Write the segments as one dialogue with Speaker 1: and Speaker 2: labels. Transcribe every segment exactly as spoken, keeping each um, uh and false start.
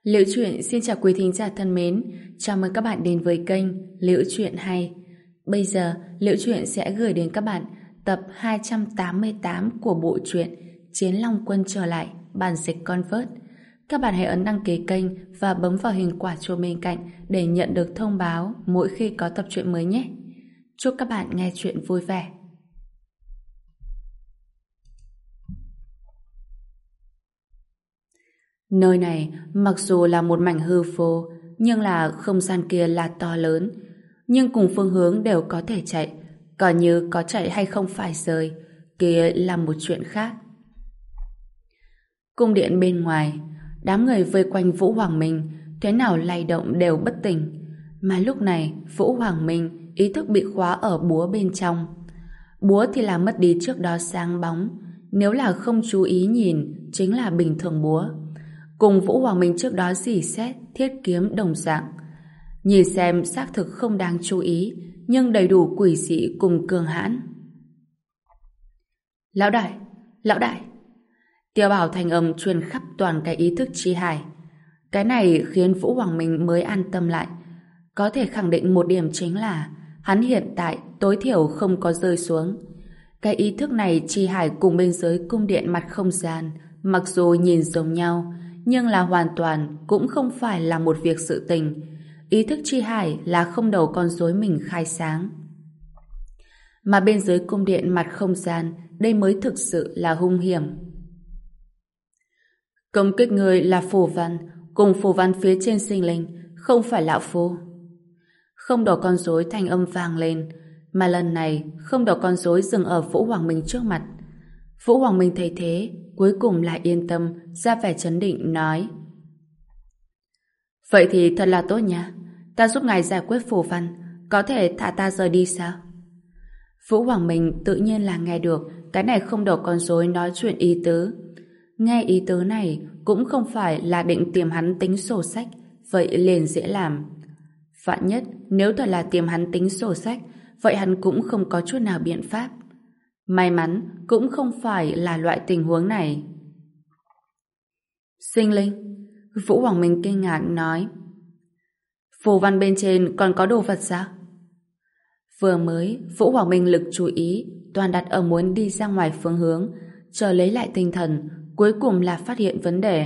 Speaker 1: Liễu Chuyện xin chào quý thính giả thân mến, chào mừng các bạn đến với kênh Liễu Chuyện Hay. Bây giờ, Liễu Chuyện sẽ gửi đến các bạn tập hai trăm tám mươi tám của bộ truyện Chiến Long Quân Trở Lại, bản dịch Convert. Các bạn hãy ấn đăng ký kênh và bấm vào hình quả chuông bên cạnh để nhận được thông báo mỗi khi có tập truyện mới nhé. Chúc các bạn nghe truyện vui vẻ. Nơi này mặc dù là một mảnh hư vô, nhưng là không gian kia là to lớn, nhưng cùng phương hướng đều có thể chạy, còn như có chạy hay không phải rời, kia là một chuyện khác. Cung điện bên ngoài, đám người vây quanh Vũ Hoàng Minh, thế nào lay động đều bất tỉnh, mà lúc này Vũ Hoàng Minh ý thức bị khóa ở búa bên trong. Búa thì là mất đi trước đó sáng bóng, nếu là không chú ý nhìn chính là bình thường búa. Cùng Vũ Hoàng Minh trước đó dỉ xét thiết kiếm đồng dạng. Nhìn xem xác thực không đáng chú ý, nhưng đầy đủ quỷ dị cùng cường hãn. Lão đại, lão đại. Tiêu Bảo thành âm truyền khắp toàn cái ý thức chi hải. Cái này khiến Vũ Hoàng Minh mới an tâm lại. Có thể khẳng định một điểm chính là hắn hiện tại tối thiểu không có rơi xuống. Cái ý thức này chi hải cùng bên dưới cung điện mặt không gian, mặc dù nhìn giống nhau, nhưng là hoàn toàn cũng không phải là một việc sự tình. Ý thức chi hải là không đầu con rối mình khai sáng. Mà bên dưới cung điện mặt không gian, đây mới thực sự là hung hiểm. Công kích người là phù văn, cùng phù văn phía trên sinh linh, không phải lão phu. Không đầu con rối thanh âm vang lên, mà lần này không đầu con rối dừng ở Vũ Hoàng Minh trước mặt. Vũ Hoàng Minh thấy thế, cuối cùng lại yên tâm, ra vẻ trấn định nói: Vậy thì thật là tốt nha, ta giúp ngài giải quyết phù văn, có thể thả ta rời đi sao? Vũ Hoàng Minh tự nhiên là nghe được cái này không đầu con rối nói chuyện ý tứ. Nghe ý tứ này cũng không phải là định tìm hắn tính sổ sách, vậy liền dễ làm. Vạn nhất nếu thật là tìm hắn tính sổ sách, vậy hắn cũng không có chút nào biện pháp. May mắn cũng không phải là loại tình huống này. Sinh linh. Vũ Hoàng Minh kinh ngạc nói: Phù văn bên trên còn có đồ vật sao? Vừa mới Vũ Hoàng Minh lực chú ý toàn đặt ở muốn đi ra ngoài phương hướng, chờ lấy lại tinh thần, cuối cùng là phát hiện vấn đề.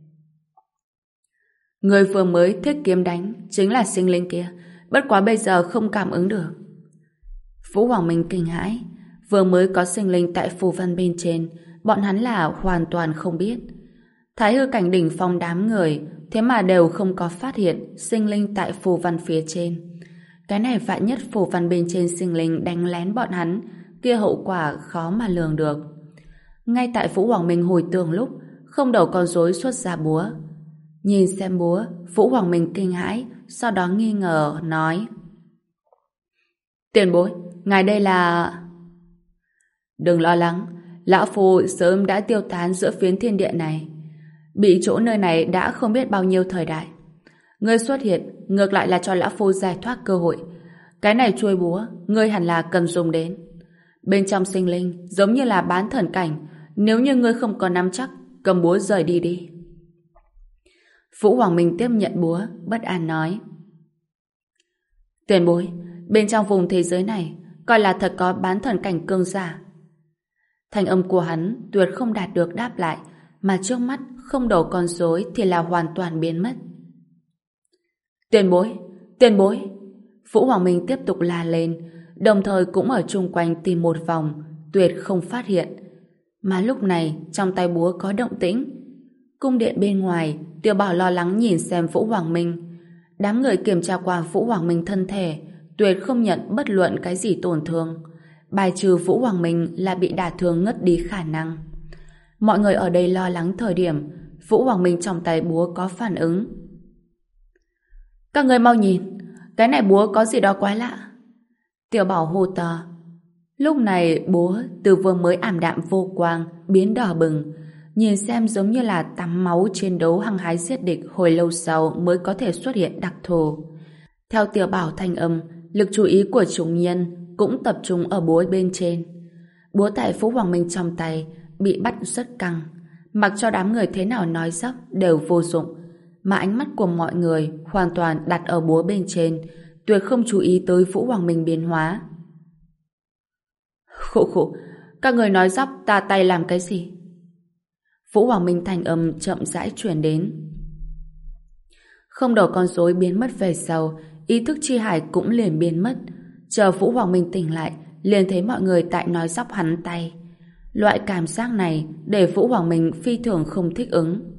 Speaker 1: Người vừa mới thiết kiếm đánh chính là sinh linh kia, bất quá bây giờ không cảm ứng được. Vũ Hoàng Minh kinh hãi. Vừa mới có sinh linh tại phù văn bên trên, bọn hắn là hoàn toàn không biết. Thái hư cảnh đỉnh phong đám người, thế mà đều không có phát hiện sinh linh tại phù văn phía trên. Cái này vạn nhất phù văn bên trên sinh linh đánh lén bọn hắn, kia hậu quả khó mà lường được. Ngay tại Vũ Hoàng Minh hồi tưởng lúc, không đầu con rối xuất ra búa. Nhìn xem búa, Vũ Hoàng Minh kinh hãi, sau đó nghi ngờ nói: Tiền bối, ngài đây là... Đừng lo lắng, lão phu sớm đã tiêu tán giữa phiến thiên địa này. Bị chỗ nơi này đã không biết bao nhiêu thời đại. Ngươi xuất hiện, ngược lại là cho lão phu giải thoát cơ hội. Cái này chuôi búa, ngươi hẳn là cần dùng đến. Bên trong sinh linh, giống như là bán thần cảnh, nếu như ngươi không có nắm chắc, cầm búa rời đi đi. Vũ Hoàng Minh tiếp nhận búa, bất an nói: Tiền bối, bên trong vùng thế giới này, coi là thật có bán thần cảnh cường giả. Thanh âm của hắn tuyệt không đạt được đáp lại, mà trước mắt không đầu con rối thì là hoàn toàn biến mất. Tiền bối, tiền bối. Vũ Hoàng Minh tiếp tục la lên, đồng thời cũng ở chung quanh tìm một vòng, tuyệt không phát hiện. Mà lúc này trong tay búa có động tĩnh. Cung điện bên ngoài, Tiêu Bảo lo lắng nhìn xem Vũ Hoàng Minh. Đám người kiểm tra qua Vũ Hoàng Minh thân thể, tuyệt không nhận bất luận cái gì tổn thương, bài trừ Vũ Hoàng Minh là bị đả thương ngất đi khả năng. Mọi người ở đây lo lắng thời điểm Vũ Hoàng Minh trong tay búa có phản ứng. Các người mau nhìn, cái này búa có gì đó quái lạ. Tiểu Bảo hô to. Lúc này búa từ vừa mới ảm đạm vô quang biến đỏ bừng, nhìn xem giống như là tắm máu chiến đấu hăng hái giết địch hồi lâu sau mới có thể xuất hiện đặc thù. Theo Tiểu Bảo thanh âm, lực chú ý của chúng nhân cũng tập trung ở búa bên trên. Búa tại Vũ Hoàng Minh trong tay bị bắt rất căng, mặc cho đám người thế nào nói dốc đều vô dụng, mà ánh mắt của mọi người hoàn toàn đặt ở búa bên trên, tuyệt không chú ý tới Vũ Hoàng Minh biến hóa. Khụ khụ, các người nói dóc ta tay làm cái gì? Vũ Hoàng Minh thanh âm chậm rãi truyền đến. Không đầu con rối biến mất về sau, ý thức chi hải cũng liền biến mất. Chờ Vũ Hoàng Minh tỉnh lại, liền thấy mọi người tại nói dóc hắn tay. Loại cảm giác này để Vũ Hoàng Minh phi thường không thích ứng.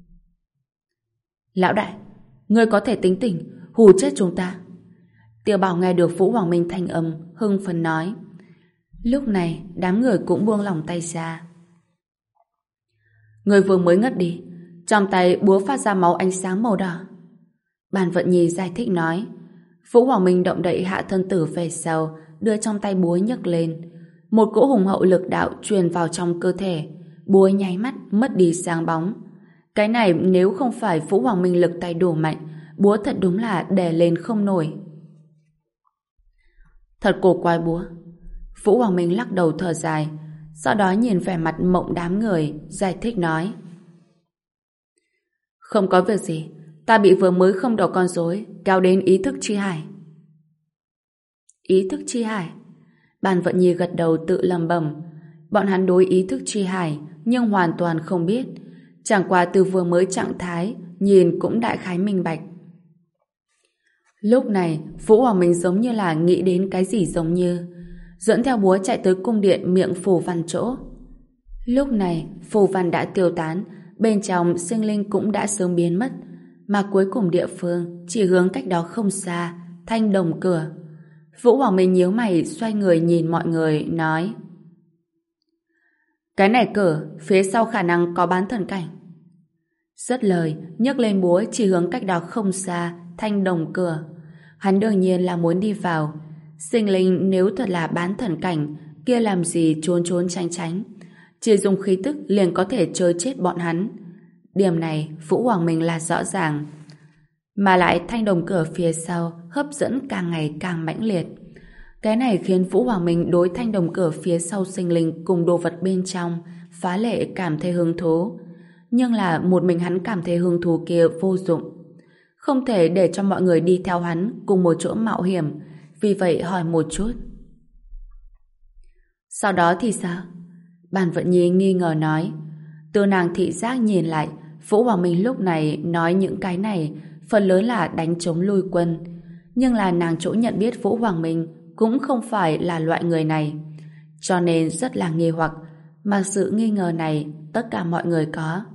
Speaker 1: Lão đại, ngươi có thể tính tỉnh, hù chết chúng ta. Tiêu Bảo nghe được Vũ Hoàng Minh thanh âm, hưng phấn nói. Lúc này, đám người cũng buông lỏng tay ra. Người vừa mới ngất đi, trong tay búa phát ra máu ánh sáng màu đỏ. Bàn Vận Nhi giải thích nói. Vũ Hoàng Minh động đậy hạ thân tử về sau, đưa trong tay búa nhấc lên. Một cỗ hùng hậu lực đạo truyền vào trong cơ thể, búa nháy mắt mất đi sáng bóng. Cái này nếu không phải Vũ Hoàng Minh lực tay đủ mạnh, búa thật đúng là đè lên không nổi. Thật cổ quái búa. Vũ Hoàng Minh lắc đầu thở dài, sau đó nhìn vẻ mặt mộng đám người, giải thích nói. Không có việc gì, ta bị vừa mới không đầu con rối kéo đến ý thức chi hải. Ý thức chi hải? Bàn Vận Nhi gật đầu tự lẩm bẩm. Bọn hắn đối ý thức chi hải nhưng hoàn toàn không biết, chẳng qua từ vừa mới trạng thái nhìn cũng đại khái minh bạch. Lúc này Vũ Hoàng Minh giống như là nghĩ đến cái gì giống như dẫn theo búa chạy tới cung điện miệng phù văn chỗ. Lúc này phù văn đã tiêu tán, bên trong sinh linh cũng đã sớm biến mất, mà cuối cùng địa phương chỉ hướng cách đó không xa thanh đồng cửa. Vũ Hoàng Minh nhíu mày xoay người nhìn mọi người nói. Cái này cửa phía sau khả năng có bán thần cảnh. Dứt lời nhấc lên búa chỉ hướng cách đó không xa thanh đồng cửa. Hắn đương nhiên là muốn đi vào. Sinh linh nếu thật là bán thần cảnh, kia làm gì trốn trốn tránh tránh, chỉ dùng khí tức liền có thể chơi chết bọn hắn. Điểm này Vũ Hoàng Minh là rõ ràng. Mà lại thanh đồng cửa phía sau hấp dẫn càng ngày càng mãnh liệt. Cái này khiến Vũ Hoàng Minh đối thanh đồng cửa phía sau sinh linh cùng đồ vật bên trong phá lệ cảm thấy hứng thú. Nhưng là một mình hắn cảm thấy hứng thú kia vô dụng. Không thể để cho mọi người đi theo hắn cùng một chỗ mạo hiểm, vì vậy hỏi một chút. Sau đó thì sao? Bàn Vận Nhi nghi ngờ nói. Từ nàng thị giác nhìn lại, Vũ Hoàng Minh lúc này nói những cái này phần lớn là đánh chống lui quân. Nhưng là nàng chỗ nhận biết Vũ Hoàng Minh cũng không phải là loại người này, cho nên rất là nghi hoặc, mà sự nghi ngờ này tất cả mọi người có.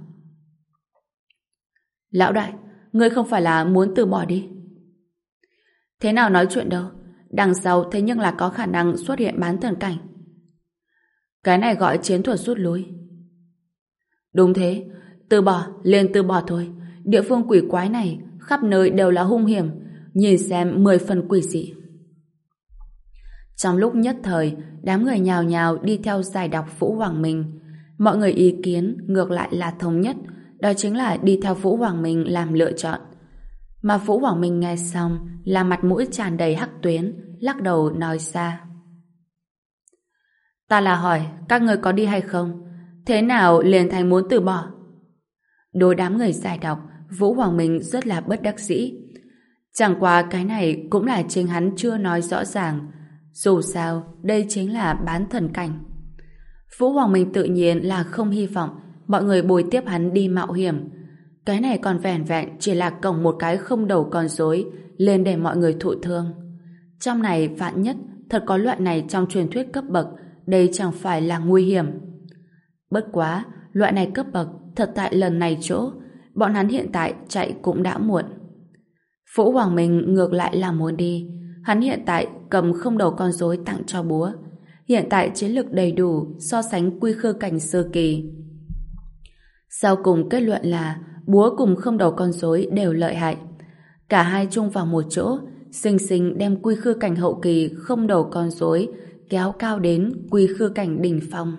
Speaker 1: Lão đại, ngươi không phải là muốn từ bỏ đi? Thế nào nói chuyện đâu, đằng sau thế nhưng là có khả năng xuất hiện bán thần cảnh. Cái này gọi chiến thuật rút lui. Đúng thế, từ bỏ liền từ bỏ thôi. Địa phương quỷ quái này khắp nơi đều là hung hiểm, nhìn xem mười phần quỷ dị. Trong lúc nhất thời, đám người nhào nhào đi theo giải đọc Vũ Hoàng Minh. Mọi người ý kiến ngược lại là thống nhất, đó chính là đi theo Vũ Hoàng Minh làm lựa chọn. Mà Vũ Hoàng Minh nghe xong là mặt mũi tràn đầy hắc tuyến, lắc đầu nói ra. Ta là hỏi các người có đi hay không? Thế nào liền thành muốn từ bỏ? Đối đám người giải đọc, Vũ Hoàng Minh rất là bất đắc dĩ. Chẳng qua cái này cũng là chính hắn chưa nói rõ ràng. Dù sao, đây chính là bán thần cảnh. Vũ Hoàng Minh tự nhiên là không hy vọng mọi người bồi tiếp hắn đi mạo hiểm. Cái này còn vẻn vẹn chỉ là cổng một cái không đầu con rối lên để mọi người thụ thương. Trong này vạn nhất thật có loại này trong truyền thuyết cấp bậc, đây chẳng phải là nguy hiểm. Bất quá, loại này cấp bậc thật tại lần này chỗ, bọn hắn hiện tại chạy cũng đã muộn. Vũ Hoàng Minh ngược lại là muốn đi. Hắn hiện tại cầm không đầu con rối tặng cho búa. Hiện tại chiến lực đầy đủ so sánh quy khư cảnh sơ kỳ. Sau cùng kết luận là búa cùng không đầu con rối đều lợi hại. Cả hai chung vào một chỗ, xinh xinh đem quy khư cảnh hậu kỳ không đầu con rối kéo cao đến quy khư cảnh đỉnh phong.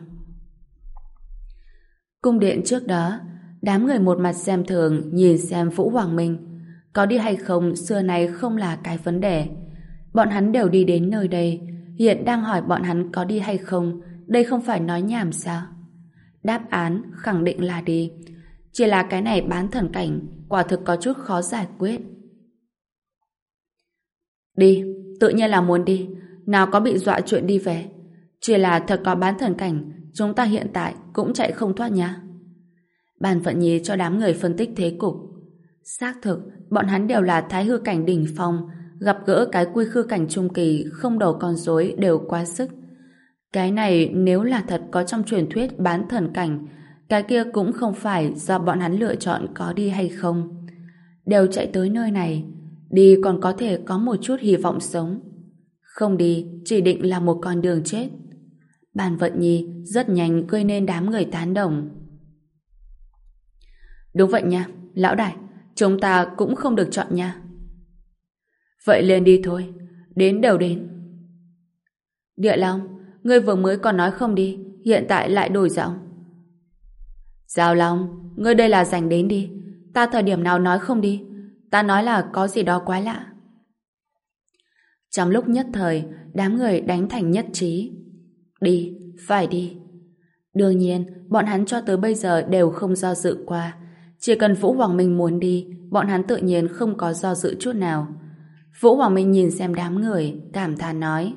Speaker 1: Cung điện trước đó, đám người một mặt xem thường nhìn xem Vũ Hoàng Minh. Có đi hay không xưa nay không là cái vấn đề. Bọn hắn đều đi đến nơi đây, hiện đang hỏi bọn hắn có đi hay không, đây không phải nói nhảm sao? Đáp án khẳng định là đi. Chỉ là cái này bán thần cảnh, quả thực có chút khó giải quyết. Đi, tự nhiên là muốn đi, nào có bị dọa chuyện đi về. Chỉ là thật có bán thần cảnh, chúng ta hiện tại cũng chạy không thoát nha. Bàn Vận Nhi cho đám người phân tích thế cục. Xác thực, bọn hắn đều là thái hư cảnh đỉnh phong, gặp gỡ cái quy khư cảnh trung kỳ không đầu con rối đều quá sức. Cái này nếu là thật có trong truyền thuyết bán thần cảnh, cái kia cũng không phải do bọn hắn lựa chọn có đi hay không. Đều chạy tới nơi này, đi còn có thể có một chút hy vọng sống. Không đi, chỉ định là một con đường chết. Bàn Vận Nhi rất nhanh gây nên đám người tán đồng. Đúng vậy nha, lão đại, chúng ta cũng không được chọn nha. Vậy lên đi thôi, đến đều đến. Địa Long, ngươi vừa mới còn nói không đi, hiện tại lại đổi giọng. Giao Long, ngươi đây là dành đến đi, ta thời điểm nào nói không đi, ta nói là có gì đó quái lạ. Trong lúc nhất thời, đám người đánh thành nhất trí. Đi, phải đi. Đương nhiên, bọn hắn cho tới bây giờ đều không do dự qua. Chỉ cần Vũ Hoàng Minh muốn đi, bọn hắn tự nhiên không có do dự chút nào. Vũ Hoàng Minh nhìn xem đám người, cảm thán nói.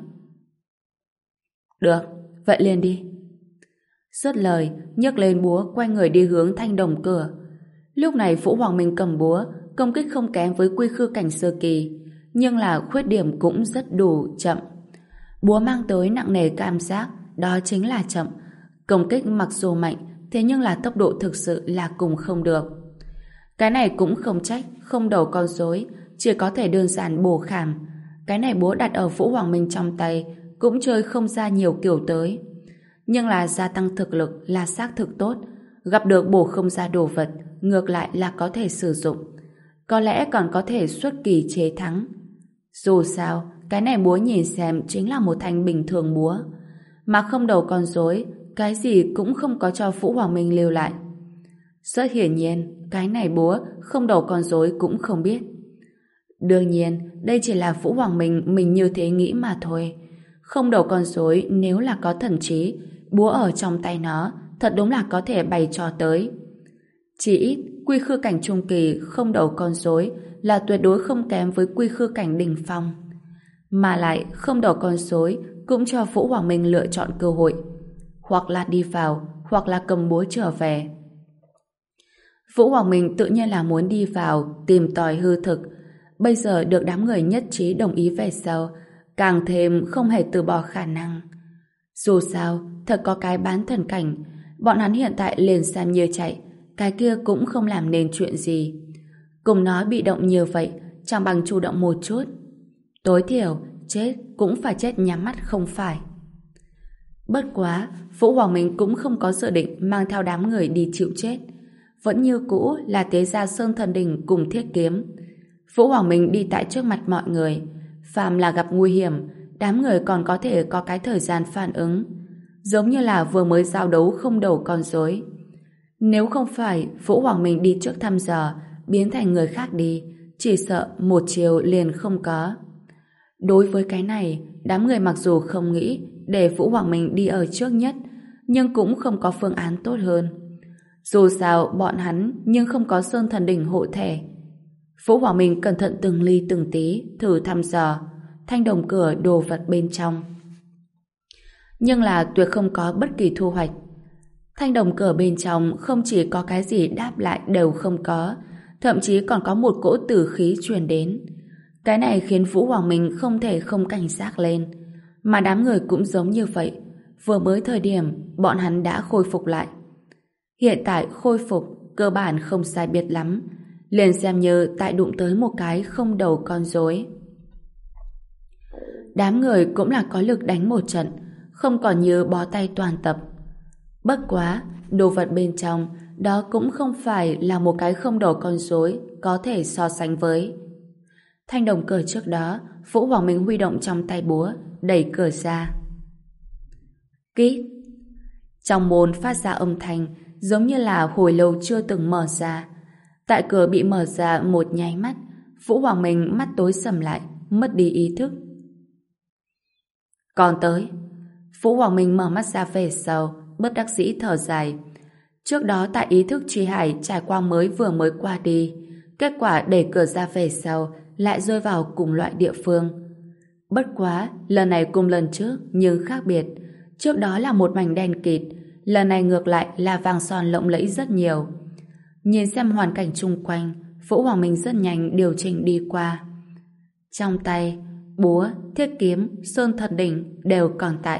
Speaker 1: Được, vậy lên đi. Dứt lời, nhấc lên búa quay người đi hướng thanh đồng cửa. Lúc này Vũ Hoàng Minh cầm búa, công kích không kém với quy khư cảnh sơ kỳ, nhưng là khuyết điểm cũng rất đủ chậm. Búa mang tới nặng nề cảm giác, đó chính là chậm. Công kích mặc dù mạnh, thế nhưng là tốc độ thực sự là cùng không được. Cái này cũng không trách, không đầu con rối, chỉ có thể đơn giản bổ khảm. Cái này búa đặt ở Vũ Hoàng Minh trong tay, cũng chơi không ra nhiều kiểu tới. Nhưng là gia tăng thực lực là xác thực tốt, gặp được bổ không ra đồ vật, ngược lại là có thể sử dụng. Có lẽ còn có thể xuất kỳ chế thắng. Dù sao, cái này búa nhìn xem chính là một thanh bình thường búa. Mà không đầu con rối, cái gì cũng không có cho Vũ Hoàng Minh lưu lại. Rất hiển nhiên, cái này búa không đầu con rối cũng không biết. Đương nhiên, đây chỉ là Vũ Hoàng Minh mình như thế nghĩ mà thôi. Không đầu con rối nếu là có thần trí, búa ở trong tay nó thật đúng là có thể bày trò tới. Chỉ ít, quy khư cảnh trung kỳ không đầu con rối là tuyệt đối không kém với quy khư cảnh đỉnh phong. Mà lại không đầu con rối cũng cho Vũ Hoàng Minh lựa chọn cơ hội. Hoặc là đi vào, hoặc là cầm búa trở về. Vũ Hoàng Minh tự nhiên là muốn đi vào, tìm tòi hư thực. Bây giờ được đám người nhất trí đồng ý về sau, càng thêm không hề từ bỏ khả năng. Dù sao, thật có cái bán thần cảnh, bọn hắn hiện tại liền xem như chạy, cái kia cũng không làm nên chuyện gì. Cùng nói bị động như vậy, chẳng bằng chủ động một chút. Tối thiểu, chết cũng phải chết nhắm mắt không phải. Bất quá, Vũ Hoàng Minh cũng không có dự định mang theo đám người đi chịu chết. Vẫn như cũ là tế gia Sơn Thần Đình cùng thiết kiếm. Vũ Hoàng Minh đi tại trước mặt mọi người. Phàm là gặp nguy hiểm, đám người còn có thể có cái thời gian phản ứng. Giống như là vừa mới giao đấu không đầu con rối. Nếu không phải Vũ Hoàng Minh đi trước thăm dò, biến thành người khác đi, chỉ sợ một chiều liền không có. Đối với cái này, đám người mặc dù không nghĩ để Vũ Hoàng Minh đi ở trước nhất, nhưng cũng không có phương án tốt hơn. Dù sao bọn hắn nhưng không có Sơn Thần Đỉnh hộ thể. Vũ Hoàng Minh cẩn thận từng ly từng tí thử thăm dò thanh đồng cửa đồ vật bên trong. Nhưng là tuyệt không có bất kỳ thu hoạch. Thanh đồng cửa bên trong không chỉ có cái gì đáp lại đều không có, thậm chí còn có một cỗ tử khí truyền đến. Cái này khiến Vũ Hoàng Minh không thể không cảnh giác lên. Mà đám người cũng giống như vậy. Vừa mới thời điểm bọn hắn đã khôi phục lại. Hiện tại khôi phục cơ bản không sai biệt lắm, liền xem như tại đụng tới một cái không đầu con rối. Đám người cũng là có lực đánh một trận, không còn như bó tay toàn tập. Bất quá, đồ vật bên trong đó cũng không phải là một cái không đầu con rối có thể so sánh với. Thanh đồng cửa trước đó, Vũ Hoàng Minh huy động trong tay búa, đẩy cửa ra. Kít! Trong môn phát ra âm thanh giống như là hồi lâu chưa từng mở ra. Tại cửa bị mở ra một nháy mắt, Vũ Hoàng Minh mắt tối sầm lại, mất đi ý thức. Còn tới. Vũ Hoàng Minh mở mắt ra về sau, bất đắc dĩ thở dài. Trước đó tại ý thức Chi Hải trải qua mới vừa mới qua đi, kết quả đẩy cửa ra về sau lại rơi vào cùng loại địa phương. Bất quá, lần này cùng lần trước nhưng khác biệt. Trước đó là một mảnh đen kịt, lần này ngược lại là vàng son lộng lẫy rất nhiều. Nhìn xem hoàn cảnh chung quanh, Vũ Hoàng Minh rất nhanh điều chỉnh đi qua. Trong tay, búa, thiết kiếm, sơn thần đỉnh đều còn tại.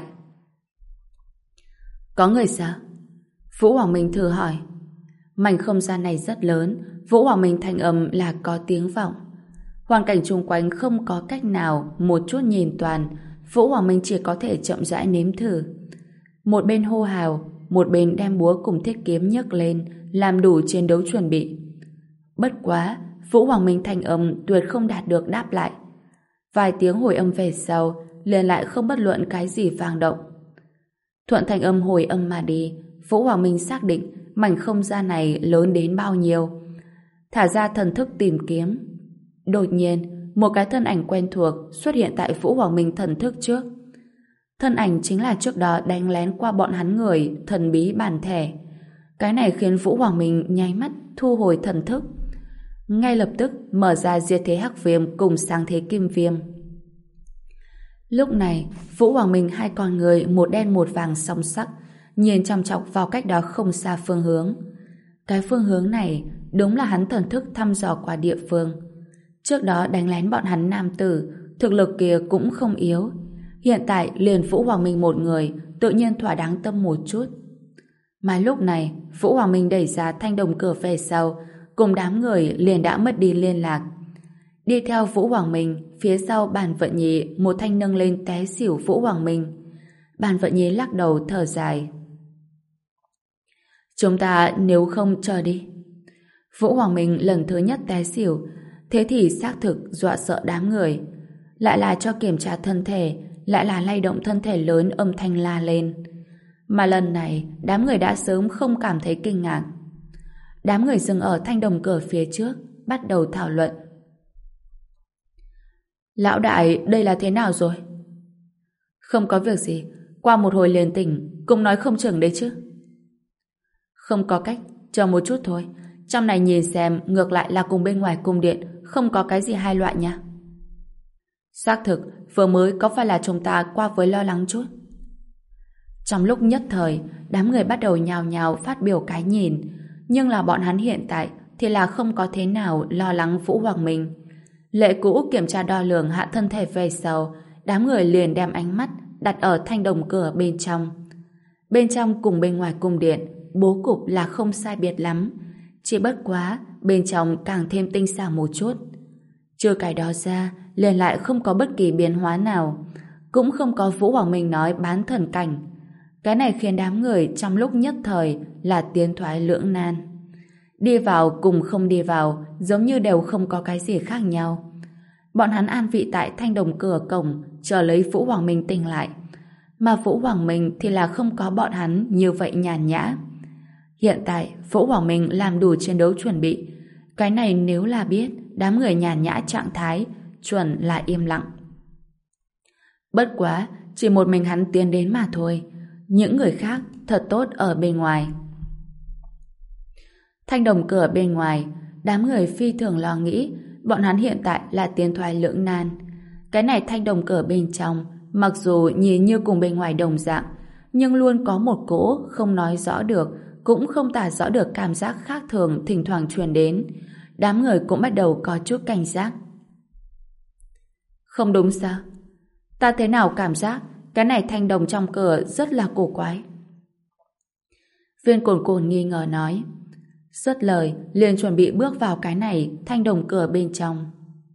Speaker 1: Có người sao? Vũ Hoàng Minh thử hỏi. Mảnh không gian này rất lớn, Vũ Hoàng Minh thanh âm là có tiếng vọng. Hoàn cảnh chung quanh không có cách nào một chút nhìn toàn, Vũ Hoàng Minh chỉ có thể chậm rãi nếm thử. Một bên hô hào, một bên đem búa cùng thiết kiếm nhấc lên, làm đủ chiến đấu chuẩn bị. Bất quá, Vũ Hoàng Minh thanh âm tuyệt không đạt được đáp lại. Vài tiếng hồi âm về sau, liền lại không bất luận cái gì vang động. Thuận thanh âm hồi âm mà đi, Vũ Hoàng Minh xác định mảnh không gian này lớn đến bao nhiêu. Thả ra thần thức tìm kiếm. Đột nhiên, một cái thân ảnh quen thuộc xuất hiện tại Vũ Hoàng Minh thần thức trước. Thân ảnh chính là trước đó đánh lén qua bọn hắn người thần bí bản thể. Cái này khiến Vũ Hoàng Minh nháy mắt thu hồi thần thức. Ngay lập tức mở ra diệt thế hắc viêm cùng sáng thế kim viêm. Lúc này, Vũ Hoàng Minh hai con người một đen một vàng song sắc, nhìn chăm chọc vào cách đó không xa phương hướng. Cái phương hướng này đúng là hắn thần thức thăm dò qua địa phương. Trước đó đánh lén bọn hắn nam tử, thực lực kia cũng không yếu. Hiện tại liền Vũ Hoàng Minh một người, tự nhiên thỏa đáng tâm một chút. Mà lúc này, Vũ Hoàng Minh đẩy ra thanh đồng cửa về sau, cùng đám người liền đã mất đi liên lạc. Đi theo Vũ Hoàng Minh, phía sau Bàn Vận Nhi một thanh nâng lên té xỉu Vũ Hoàng Minh. Bàn Vận Nhi lắc đầu thở dài. Chúng ta nếu không chờ đi. Vũ Hoàng Minh lần thứ nhất té xỉu, thế thì xác thực dọa sợ đám người. Lại là cho kiểm tra thân thể, lại là lay động thân thể lớn âm thanh la lên. Mà lần này, đám người đã sớm không cảm thấy kinh ngạc. Đám người dừng ở thanh đồng cửa phía trước, bắt đầu thảo luận. Lão đại, đây là thế nào rồi? Không có việc gì, qua một hồi liền tỉnh, cũng nói không chừng đấy chứ. Không có cách, chờ một chút thôi. Trong này nhìn xem, ngược lại là cùng bên ngoài cung điện, không có cái gì hai loại nha. Xác thực, vừa mới có phải là chúng ta qua với lo lắng chút. Trong lúc nhất thời, đám người bắt đầu nhào nhào phát biểu cái nhìn, nhưng là bọn hắn hiện tại thì là không có thế nào lo lắng Vũ Hoàng Minh. Lệ cũ kiểm tra đo lường hạ thân thể về sau, đám người liền đem ánh mắt đặt ở thanh đồng cửa bên trong. Bên trong cùng bên ngoài cung điện, bố cục là không sai biệt lắm, chỉ bất quá bên trong càng thêm tinh xảo một chút. Trừ cái đó ra, liền lại không có bất kỳ biến hóa nào, cũng không có Vũ Hoàng Minh nói bán thần cảnh. Cái này khiến đám người trong lúc nhất thời là tiến thoái lưỡng nan. Đi vào cùng không đi vào giống như đều không có cái gì khác nhau. Bọn hắn an vị tại thanh đồng cửa cổng chờ lấy Vũ Hoàng Minh tỉnh lại. Mà Vũ Hoàng Minh thì là không có bọn hắn như vậy nhàn nhã. Hiện tại Vũ Hoàng Minh làm đủ chiến đấu chuẩn bị. Cái này nếu là biết đám người nhàn nhã trạng thái chuẩn là im lặng. Bất quá chỉ một mình hắn tiến đến mà thôi. Những người khác thật tốt ở bên ngoài. Thanh đồng cửa bên ngoài, đám người phi thường lo nghĩ bọn hắn hiện tại là tiến thoái lưỡng nan. Cái này thanh đồng cửa bên trong mặc dù nhìn như cùng bên ngoài đồng dạng, nhưng luôn có một cỗ không nói rõ được, cũng không tả rõ được cảm giác khác thường thỉnh thoảng truyền đến. Đám người cũng bắt đầu có chút cảnh giác. Không đúng sao? Ta thế nào cảm giác cái này thanh đồng trong cửa rất là cổ quái. Viên Cồn Cồn nghi ngờ nói. Dứt lời, liền chuẩn bị bước vào cái này thanh đồng cửa bên trong.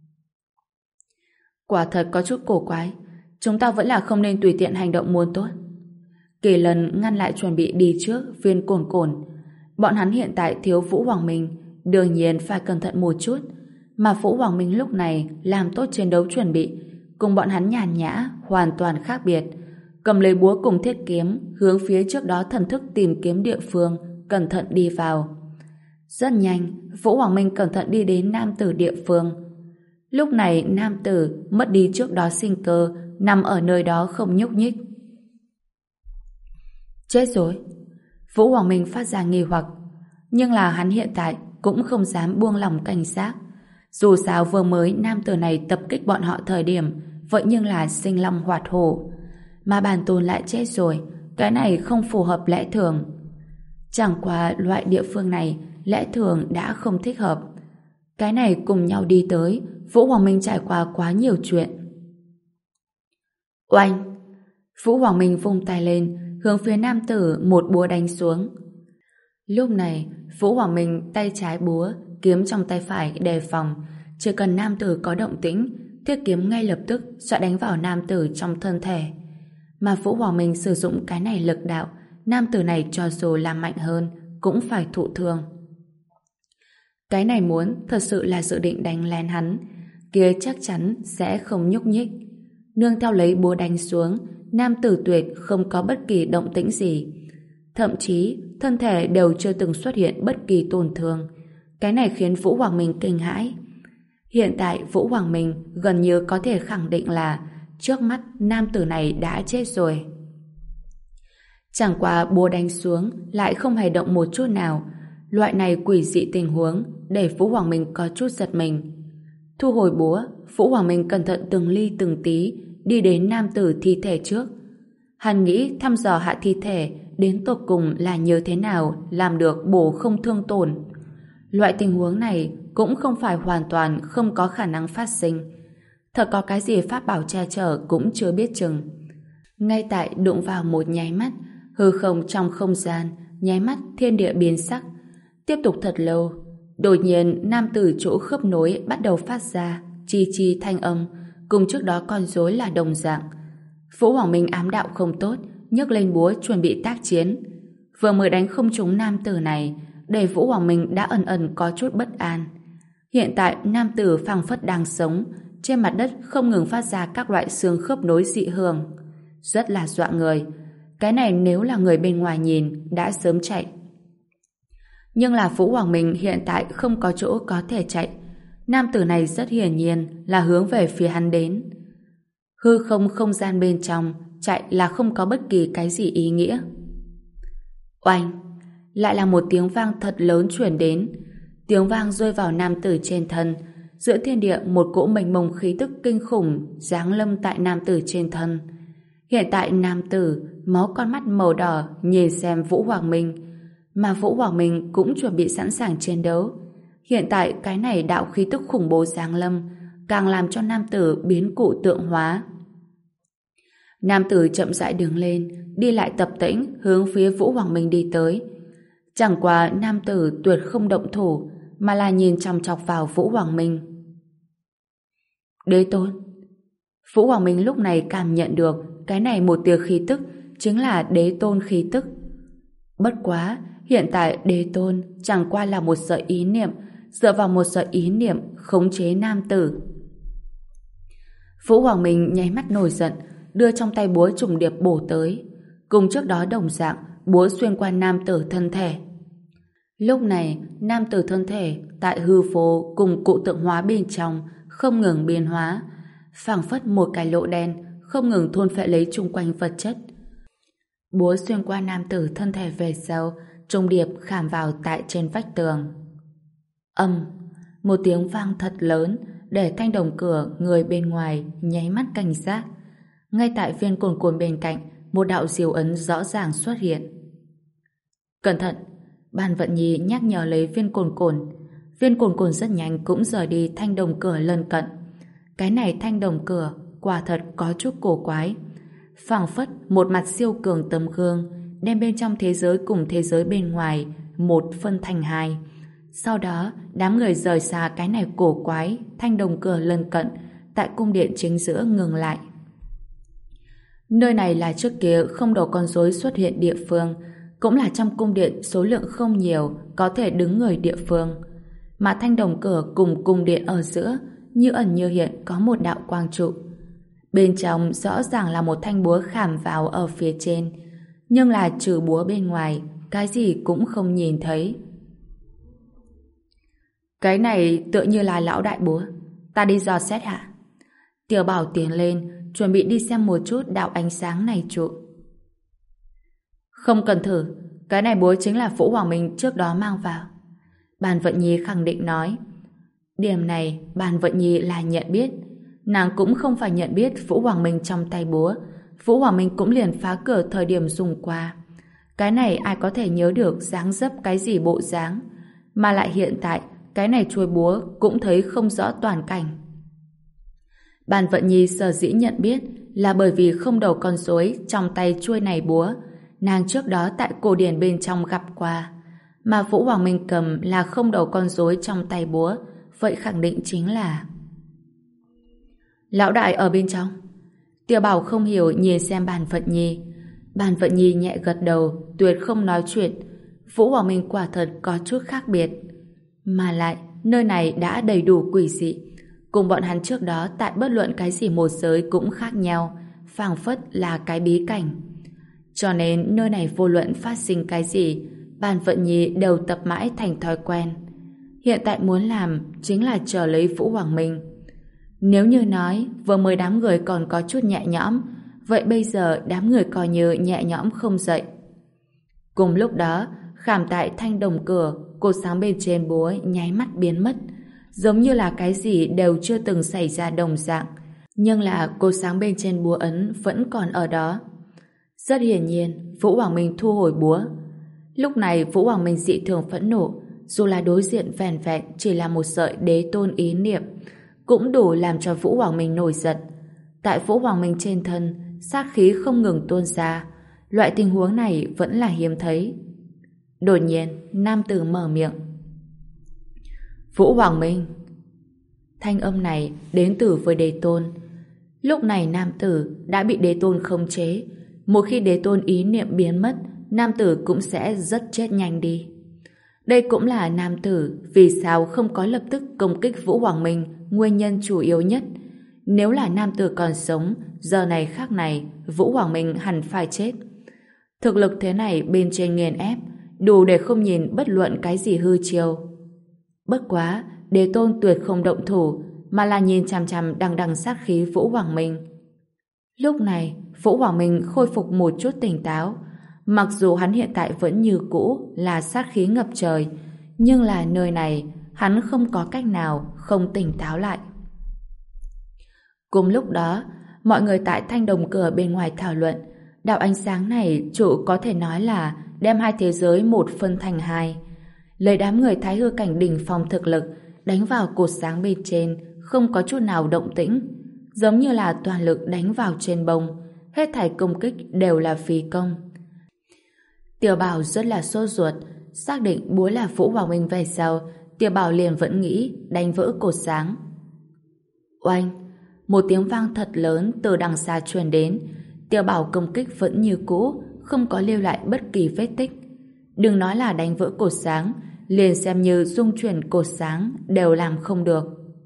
Speaker 1: Quả thật có chút cổ quái. Chúng ta vẫn là không nên tùy tiện hành động muốn tốt. Kỳ Lân ngăn lại chuẩn bị đi trước Viên Cồn Cồn. Bọn hắn hiện tại thiếu Vũ Hoàng Minh, đương nhiên phải cẩn thận một chút. Mà Vũ Hoàng Minh lúc này làm tốt chiến đấu chuẩn bị, cùng bọn hắn nhàn nhã, hoàn toàn khác biệt. Cầm lấy búa cùng thiết kiếm, hướng phía trước đó thần thức tìm kiếm địa phương, cẩn thận đi vào. Rất nhanh, Vũ Hoàng Minh cẩn thận đi đến nam tử địa phương. Lúc này nam tử mất đi trước đó sinh cơ, nằm ở nơi đó không nhúc nhích. Chết rồi. Vũ Hoàng Minh phát ra nghi hoặc, nhưng là hắn hiện tại cũng không dám buông lỏng cảnh giác. Dù sao vừa mới nam tử này tập kích bọn họ thời điểm vậy nhưng là sinh long hoạt hổ, mà bản tôn lại chết rồi, cái này không phù hợp lẽ thường. Chẳng qua loại địa phương này lẽ thường đã không thích hợp. Cái này cùng nhau đi tới, Vũ Hoàng Minh trải qua quá nhiều chuyện. Oanh! Vũ Hoàng Minh vung tay lên, hướng phía nam tử một búa đánh xuống. Lúc này, Vũ Hoàng Minh tay trái búa, kiếm trong tay phải đề phòng. Chỉ cần nam tử có động tĩnh, thiết kiếm ngay lập tức sẽ đánh vào nam tử trong thân thể. Mà Vũ Hoàng Minh sử dụng cái này lực đạo, nam tử này cho dù làm mạnh hơn, cũng phải thụ thương. Cái này muốn thật sự là dự định đánh lén hắn, kia chắc chắn sẽ không nhúc nhích. Nương theo lấy búa đánh xuống, nam tử tuyệt không có bất kỳ động tĩnh gì. Thậm chí, thân thể đều chưa từng xuất hiện bất kỳ tổn thương. Cái này khiến Vũ Hoàng Minh kinh hãi. Hiện tại Vũ Hoàng Minh gần như có thể khẳng định là trước mắt nam tử này đã chết rồi. Chẳng qua búa đánh xuống lại không hề động một chút nào. Loại này quỷ dị tình huống để Vũ Hoàng Minh có chút giật mình. Thu hồi búa, Vũ Hoàng Minh cẩn thận từng ly từng tí đi đến nam tử thi thể trước. Hắn nghĩ thăm dò hạ thi thể đến tột cùng là như thế nào làm được bổ không thương tổn. Loại tình huống này cũng không phải hoàn toàn không có khả năng phát sinh. Thật có cái gì pháp bảo che chở cũng chưa biết chừng. Ngay tại đụng vào một nháy mắt, hư không trong không gian, nháy mắt thiên địa biến sắc. Tiếp tục thật lâu, đột nhiên nam tử chỗ khớp nối bắt đầu phát ra chi chi thanh âm, cùng trước đó con rối là đồng dạng. Vũ Hoàng Minh ám đạo không tốt, nhấc lên búa chuẩn bị tác chiến. Vừa mới đánh không trúng nam tử này, để Vũ Hoàng Minh đã ẩn ẩn có chút bất an. Hiện tại nam tử phảng phất đang sống, trên mặt đất không ngừng phát ra các loại xương khớp nối dị thường, rất là dọa người. Cái này nếu là người bên ngoài nhìn đã sớm chạy. Nhưng là Vũ Hoàng Minh hiện tại không có chỗ có thể chạy. Nam tử này rất hiển nhiên là hướng về phía hắn đến. Hư không không gian bên trong chạy là không có bất kỳ cái gì ý nghĩa. Oanh! Lại là một tiếng vang thật lớn chuyển đến. Tiếng vang rơi vào nam tử trên thân. Giữa thiên địa một cỗ mênh mông khí tức kinh khủng giáng lâm tại nam tử trên thân. Hiện tại nam tử máu con mắt màu đỏ nhìn xem Vũ Hoàng Minh, mà Vũ Hoàng Minh cũng chuẩn bị sẵn sàng chiến đấu. Hiện tại cái này đạo khí tức khủng bố giáng lâm càng làm cho nam tử biến cụ tượng hóa. Nam tử chậm rãi đứng lên, đi lại tập tễnh hướng phía Vũ Hoàng Minh đi tới. Chẳng qua nam tử tuyệt không động thủ, mà là nhìn chòng chọc vào Vũ Hoàng Minh. Đế tôn. Vũ Hoàng Minh lúc này cảm nhận được cái này một tia khí tức chính là đế tôn khí tức. Bất quá, hiện tại đế tôn chẳng qua là một sợi ý niệm, dựa vào một sợi ý niệm khống chế nam tử. Vũ Hoàng Minh nháy mắt nổi giận, đưa trong tay búa trùng điệp bổ tới. Cùng trước đó đồng dạng, búa xuyên qua nam tử thân thể. Lúc này, nam tử thân thể tại hư vô cùng cụ tượng hóa bên trong không ngừng biến hóa, phảng phất một cái lỗ đen không ngừng thôn phệ lấy chung quanh vật chất. Búa xuyên qua nam tử thân thể về sau, trùng điệp khảm vào tại trên vách tường. Âm, một tiếng vang thật lớn để thanh đồng cửa người bên ngoài nháy mắt cảnh giác. Ngay tại viên cồn cồn bên cạnh, một đạo diều ấn rõ ràng xuất hiện. Cẩn thận! Ban Vận Nhi nhắc nhở lấy viên cồn cồn. Viên cồn cồn rất nhanh cũng rời đi thanh đồng cửa lân cận. Cái này thanh đồng cửa quả thật có chút cổ quái. Phảng phất một mặt siêu cường tấm gương, đem bên trong thế giới cùng thế giới bên ngoài một phân thành hai. Sau đó, đám người rời xa cái này cổ quái thanh đồng cửa lân cận, tại cung điện chính giữa ngừng lại. Nơi này là trước kia không đầu con rối xuất hiện địa phương, cũng là trong cung điện số lượng không nhiều có thể đứng người địa phương. Mà thanh đồng cửa cùng cung điện ở giữa như ẩn như hiện có một đạo quang trụ. Bên trong rõ ràng là một thanh búa khảm vào ở phía trên, nhưng là trừ búa bên ngoài, cái gì cũng không nhìn thấy. Cái này tựa như là lão đại búa, ta đi dò xét hả? Tiểu Bảo tiến lên, chuẩn bị đi xem một chút đạo ánh sáng này trụ. Không cần thử, Cái này búa chính là Vũ Hoàng Minh trước đó mang vào. Bàn Vận Nhi khẳng định nói. Điểm này Bàn Vận Nhi là nhận biết. Nàng cũng không phải nhận biết Vũ Hoàng Minh trong tay búa. Vũ Hoàng Minh cũng liền phá cửa thời điểm dùng qua. Cái này ai có thể nhớ được dáng dấp cái gì bộ dáng. Mà lại hiện tại cái này chuôi búa cũng thấy không rõ toàn cảnh. Bàn Vận Nhi sở dĩ nhận biết là bởi vì không đầu con rối trong tay chuôi này búa. Nàng trước đó tại cổ điển bên trong gặp qua. Mà Vũ Hoàng Minh cầm là không đầu con rối trong tay búa. Vậy khẳng định chính là... Lão đại ở bên trong. Tiểu Bảo không hiểu nhìn xem Bàn Vận Nhi. Bàn Vận Nhi nhẹ gật đầu, tuyệt không nói chuyện. Vũ Hoàng Minh quả thật có chút khác biệt. Mà lại, nơi này đã đầy đủ quỷ dị. Cùng bọn hắn trước đó tại bất luận cái gì một giới cũng khác nhau, phảng phất là cái bí cảnh. Cho nên nơi này vô luận phát sinh cái gì, Bàn Vận Nhi đều tập mãi thành thói quen. Hiện tại muốn làm chính là chờ lấy Vũ Hoàng Minh. Nếu như nói vừa mới đám người còn có chút nhẹ nhõm, vậy bây giờ đám người coi như nhẹ nhõm không dậy. Cùng lúc đó, khảm tại thanh đồng cửa, cột sáng bên trên búa nháy mắt biến mất, giống như là cái gì đều chưa từng xảy ra đồng dạng. Nhưng là cột sáng bên trên búa ấn vẫn còn ở đó. Rất hiển nhiên, Vũ Hoàng Minh thu hồi búa. Lúc này Vũ Hoàng Minh dị thường phẫn nộ, dù là đối diện vẻn vẹn chỉ là một sợi đế tôn ý niệm, cũng đủ làm cho Vũ Hoàng Minh nổi giận. Tại Vũ Hoàng Minh trên thân, sát khí không ngừng tuôn ra. Loại tình huống này vẫn là hiếm thấy. Đột nhiên, nam tử mở miệng. Vũ Hoàng Minh. Thanh âm này đến từ với đế tôn. Lúc này nam tử đã bị đế tôn khống chế. Một khi đế tôn ý niệm biến mất, nam tử cũng sẽ rất chết nhanh đi. Đây cũng là nam tử vì sao không có lập tức công kích Vũ Hoàng Minh nguyên nhân chủ yếu nhất. Nếu là nam tử còn sống, giờ này khác này, Vũ Hoàng Minh hẳn phải chết. Thực lực thế này bên trên nghiền ép, đủ để không nhìn bất luận cái gì hư chiêu. Bất quá, đế tôn tuyệt không động thủ, mà là nhìn chằm chằm đằng đằng sát khí Vũ Hoàng Minh. Lúc này, Vũ Hoàng Minh khôi phục một chút tỉnh táo. Mặc dù hắn hiện tại vẫn như cũ là sát khí ngập trời, nhưng là nơi này hắn không có cách nào không tỉnh táo lại. Cùng lúc đó, mọi người tại thanh đồng cửa bên ngoài thảo luận. Đạo ánh sáng này chủ có thể nói là đem hai thế giới một phân thành hai. Lấy đám người thái hư cảnh đỉnh phong thực lực đánh vào cột sáng bên trên không có chút nào động tĩnh, giống như là toàn lực đánh vào trên bông, hết thảy công kích đều là phí công. Tiểu Bảo rất là sốt ruột, xác định búa là Vũ Hoàng Minh về sau, Tiểu Bảo liền vẫn nghĩ đánh vỡ cột sáng. Oanh! Một tiếng vang thật lớn từ đằng xa truyền đến. Tiểu Bảo công kích vẫn như cũ, không có lưu lại bất kỳ vết tích. Đừng nói là đánh vỡ cột sáng, liền xem như dung chuyển cột sáng đều làm không được.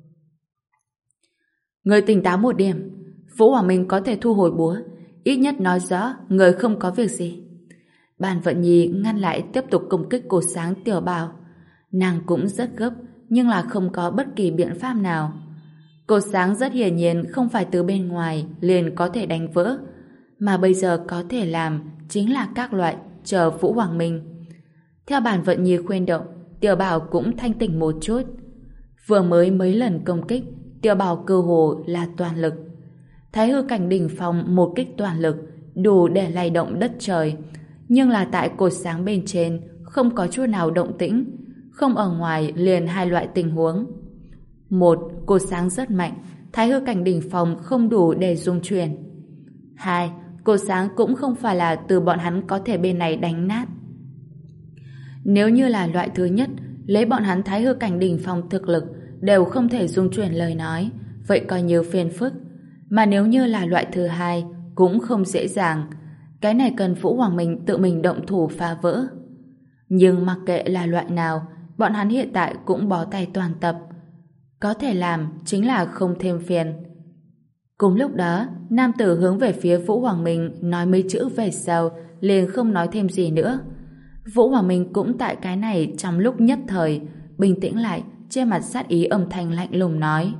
Speaker 1: Người tỉnh táo một điểm, Vũ Hoàng Minh có thể thu hồi búa, ít nhất nói rõ người không có việc gì. Bàn Vận Nhi ngăn lại tiếp tục công kích cột sáng Tiểu Bảo. Nàng cũng rất gấp, nhưng là không có bất kỳ biện pháp nào. Cột sáng rất hiển nhiên không phải từ bên ngoài liền có thể đánh vỡ, mà bây giờ có thể làm chính là các loại chờ Vũ Hoàng Minh. Theo Bàn Vận Nhi khuyên động, Tiểu Bảo cũng thanh tỉnh một chút. Vừa mới mấy lần công kích, Tiểu Bảo cơ hồ là toàn lực. Thái hư cảnh đỉnh phong một kích toàn lực đủ để lay động đất trời, nhưng là tại cột sáng bên trên không có chút nào động tĩnh, không ở ngoài liền hai loại tình huống. Một, cột sáng rất mạnh, thái hư cảnh đỉnh phong không đủ để dung chuyển. Hai, cột sáng cũng không phải là từ bọn hắn có thể bên này đánh nát. Nếu như là loại thứ nhất, lấy bọn hắn thái hư cảnh đỉnh phong thực lực đều không thể dung chuyển lời nói, vậy coi như phiền phức. Mà nếu như là loại thứ hai, cũng không dễ dàng. Cái này cần Vũ Hoàng Minh tự mình động thủ phá vỡ. Nhưng mặc kệ là loại nào, bọn hắn hiện tại cũng bó tay toàn tập. Có thể làm chính là không thêm phiền. Cùng lúc đó, nam tử hướng về phía Vũ Hoàng Minh nói mấy chữ về sau, liền không nói thêm gì nữa. Vũ Hoàng Minh cũng tại cái này trong lúc nhất thời, bình tĩnh lại, trên mặt sát ý âm thanh lạnh lùng nói: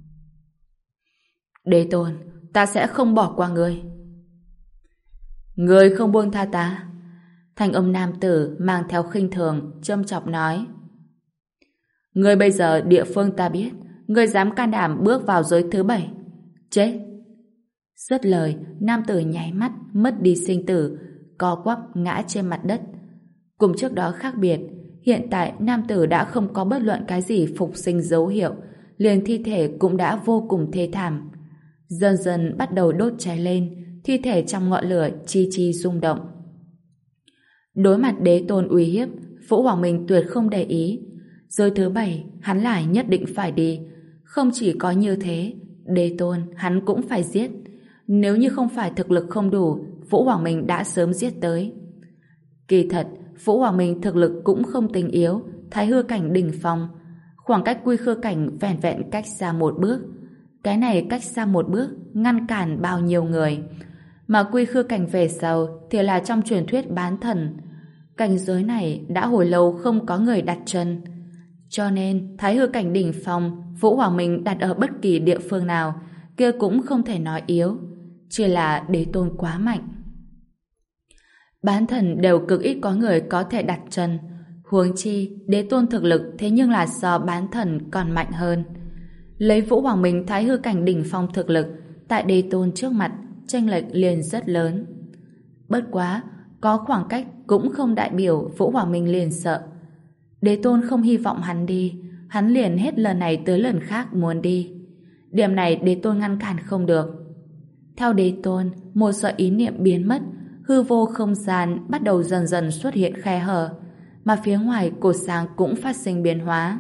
Speaker 1: Đế tôn, ta sẽ không bỏ qua ngươi. Ngươi không buông tha ta. Thanh âm nam tử mang theo khinh thường, châm chọc nói. Ngươi bây giờ địa phương ta biết, ngươi dám can đảm bước vào giới thứ bảy. Chết! Dứt lời, nam tử nháy mắt, mất đi sinh tử, co quắp ngã trên mặt đất. Cùng trước đó khác biệt, hiện tại nam tử đã không có bất luận cái gì phục sinh dấu hiệu, liền thi thể cũng đã vô cùng thê thảm. Dần dần bắt đầu đốt cháy lên, thi thể trong ngọn lửa chi chi rung động. Đối mặt đế tôn uy hiếp, Vũ Hoàng Minh tuyệt không để ý. Giới thứ bảy, hắn lại nhất định phải đi. Không chỉ có như thế, đế tôn hắn cũng phải giết. Nếu như không phải thực lực không đủ, Vũ Hoàng Minh đã sớm giết tới. Kỳ thật, Vũ Hoàng Minh thực lực cũng không tính yếu, thái hư cảnh đỉnh phong. Khoảng cách quy khư cảnh vẹn vẹn cách xa một bước. Cái này cách xa một bước, ngăn cản bao nhiêu người. Mà quy khư cảnh về sau thì là trong truyền thuyết bán thần. Cảnh giới này đã hồi lâu không có người đặt chân. Cho nên, thái hư cảnh đỉnh phong, Vũ Hoàng Minh đặt ở bất kỳ địa phương nào, kia cũng không thể nói yếu. Chỉ là đế tôn quá mạnh. Bán thần đều cực ít có người có thể đặt chân. Huống chi, đế tôn thực lực thế nhưng là so bán thần còn mạnh hơn. Lấy Vũ Hoàng Minh thái hư cảnh đỉnh phong thực lực, tại đế tôn trước mặt, chênh lệch liền rất lớn. Bất quá, có khoảng cách cũng không đại biểu Vũ Hoàng Minh liền sợ. Đế tôn không hy vọng hắn đi, hắn liền hết lần này tới lần khác muốn đi. Điểm này đế tôn ngăn cản không được. Theo đế tôn, một sợi ý niệm biến mất, hư vô không gian bắt đầu dần dần xuất hiện khe hở, mà phía ngoài cột sáng cũng phát sinh biến hóa.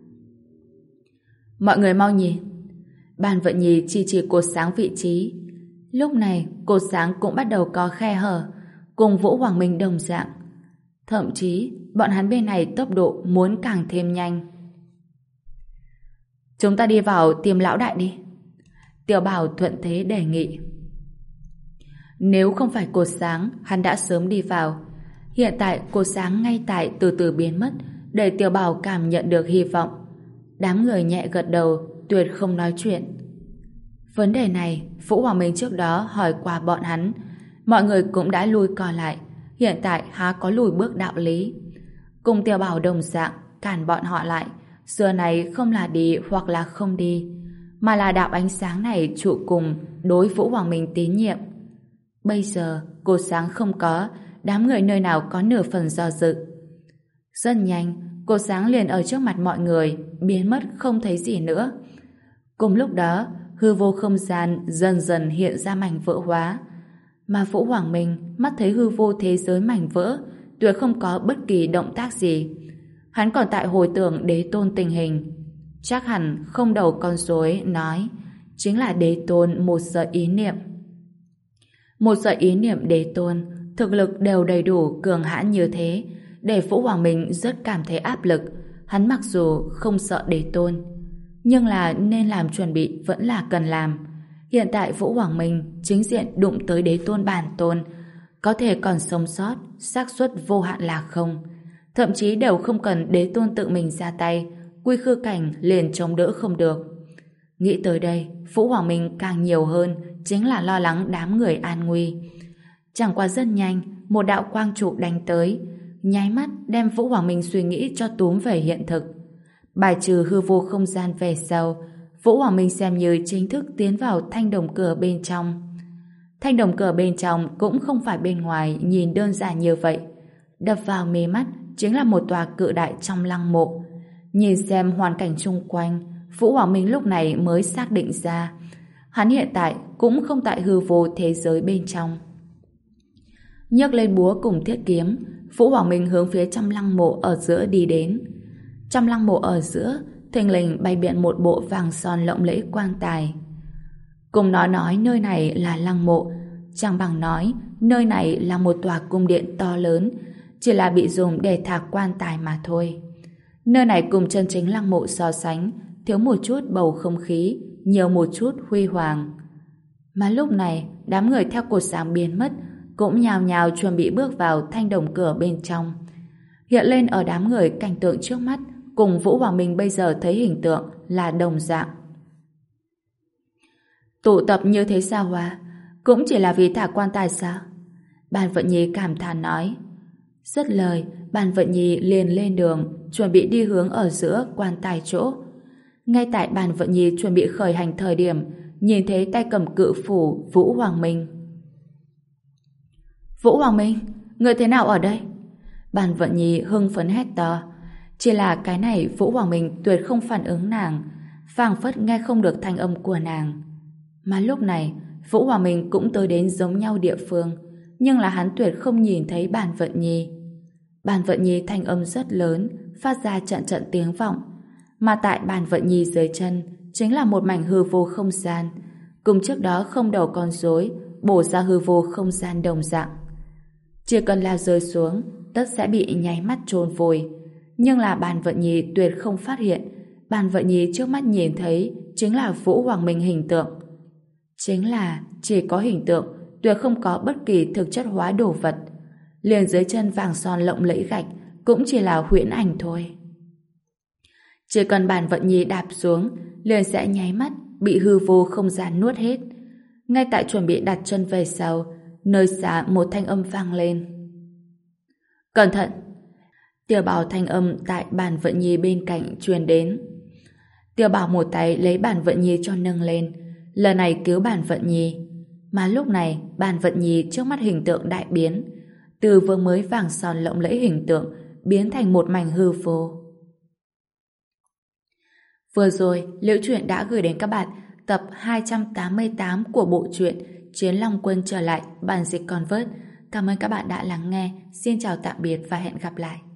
Speaker 1: Mọi người mau nhìn. Bàn vận nhi chỉ chỉ cột sáng vị trí. Lúc này, cột sáng cũng bắt đầu có khe hở, cùng Vũ Hoàng Minh đồng dạng. Thậm chí, bọn hắn bên này tốc độ muốn càng thêm nhanh. Chúng ta đi vào tìm lão đại đi. Tiểu Bảo thuận thế đề nghị. Nếu không phải cột sáng, hắn đã sớm đi vào. Hiện tại cột sáng ngay tại từ từ biến mất, để Tiểu Bảo cảm nhận được hy vọng. Đám người nhẹ gật đầu, tuyệt không nói chuyện. Vấn đề này, Vũ Hoàng Minh trước đó hỏi qua bọn hắn. Mọi người cũng đã lui co lại. Hiện tại há có lùi bước đạo lý. Cùng Tiểu Bảo đồng dạng, cản bọn họ lại. Xưa này không là đi hoặc là không đi, mà là đạo ánh sáng này trụ cùng đối Vũ Hoàng Minh tín nhiệm. Bây giờ, cột sáng không có, đám người nơi nào có nửa phần do dự. Rất nhanh, cột sáng liền ở trước mặt mọi người, biến mất không thấy gì nữa. Cùng lúc đó, hư vô không gian dần dần hiện ra mảnh vỡ hóa. Mà Vũ Hoàng Minh mắt thấy hư vô thế giới mảnh vỡ, tuyệt không có bất kỳ động tác gì. Hắn còn tại hồi tưởng đế tôn tình hình. Chắc hẳn không đầu con rối nói, chính là đế tôn một sợi ý niệm. Một sợi ý niệm đế tôn, thực lực đều đầy đủ cường hãn như thế, để Vũ Hoàng Minh rất cảm thấy áp lực. Hắn mặc dù không sợ đế tôn, nhưng là nên làm chuẩn bị vẫn là cần làm. Hiện tại Vũ Hoàng Minh chính diện đụng tới đế tôn bản tôn, có thể còn sống sót, xác suất vô hạn là không. Thậm chí đều không cần đế tôn tự mình ra tay, quy khư cảnh liền chống đỡ không được. Nghĩ tới đây, Vũ Hoàng Minh càng nhiều hơn chính là lo lắng đám người an nguy. Chẳng qua rất nhanh, một đạo quang trụ đánh tới, nháy mắt đem Vũ Hoàng Minh suy nghĩ cho túm về hiện thực. Bài trừ hư vô không gian về sau, Vũ Hoàng Minh xem như chính thức tiến vào thanh đồng cửa bên trong. Thanh đồng cửa bên trong cũng không phải bên ngoài nhìn đơn giản như vậy. Đập vào mí mắt chính là một tòa cự đại trong lăng mộ. Nhìn xem hoàn cảnh chung quanh, Vũ Hoàng Minh lúc này mới xác định ra hắn hiện tại cũng không tại hư vô thế giới bên trong. Nhấc lên búa cùng thiết kiếm, Vũ Hoàng Minh hướng phía trong lăng mộ ở giữa đi đến. Trong lăng mộ ở giữa, thình lình bay biện một bộ vàng son lộng lẫy quan tài. Cùng nó nói nơi này là lăng mộ, chẳng bằng nói nơi này là một tòa cung điện to lớn, chỉ là bị dùng để thả quan tài mà thôi. Nơi này cùng chân chính lăng mộ so sánh, thiếu một chút bầu không khí, nhiều một chút huy hoàng. Mà lúc này, đám người theo cột sáng biến mất, cũng nhào nhào chuẩn bị bước vào thanh đồng cửa bên trong. Hiện lên ở đám người cảnh tượng trước mắt, cùng Vũ Hoàng Minh bây giờ thấy hình tượng là đồng dạng. Tụ tập như thế sao hoa? Cũng chỉ là vì thả quan tài sao? Bàn Vận Nhi cảm thán nói. Dứt lời, Bàn Vận Nhi liền lên đường, chuẩn bị đi hướng ở giữa quan tài chỗ. Ngay tại Bàn Vận Nhi chuẩn bị khởi hành thời điểm, nhìn thấy tay cầm cự phủ Vũ Hoàng Minh. Vũ Hoàng Minh, người thế nào ở đây? Bàn Vận Nhi hưng phấn hét to. Chỉ là cái này Vũ Hoàng Minh tuyệt không phản ứng nàng, phảng phất nghe không được thanh âm của nàng. Mà lúc này, Vũ Hoàng Minh cũng tới đến giống nhau địa phương, nhưng là hắn tuyệt không nhìn thấy Bàn Vận Nhi. Bàn Vận Nhi thanh âm rất lớn, phát ra trận trận tiếng vọng, mà tại Bàn Vận Nhi dưới chân chính là một mảnh hư vô không gian, cùng trước đó không đầu con rối bổ ra hư vô không gian đồng dạng. Chỉ cần là rơi xuống, tất sẽ bị nháy mắt chôn vùi. Nhưng là Bàn Vận Nhi tuyệt không phát hiện, Bàn Vận Nhi trước mắt nhìn thấy chính là Vũ Hoàng Minh hình tượng. Chính là chỉ có hình tượng, tuyệt không có bất kỳ thực chất hóa đồ vật. Liền dưới chân vàng son lộng lẫy gạch cũng chỉ là huyễn ảnh thôi. Chỉ cần Bàn Vận Nhi đạp xuống, liền sẽ nháy mắt bị hư vô không gian nuốt hết. Ngay tại chuẩn bị đặt chân về sau, nơi xa một thanh âm vang lên. Cẩn thận! Tiểu Bảo thanh âm tại Bàn Vận Nhi bên cạnh truyền đến. Tiểu Bảo một tay lấy Bàn Vận Nhi cho nâng lên, lần này cứu Bàn Vận Nhi. Mà lúc này, Bàn Vận Nhi trước mắt hình tượng đại biến, từ vừa mới vàng son lộng lẫy hình tượng biến thành một mảnh hư vô. Vừa rồi, Liễu Chuyện đã gửi đến các bạn tập hai trăm tám mươi tám của bộ truyện Chiến Long Quân trở lại, bản dịch Convert. Cảm ơn các bạn đã lắng nghe. Xin chào tạm biệt và hẹn gặp lại.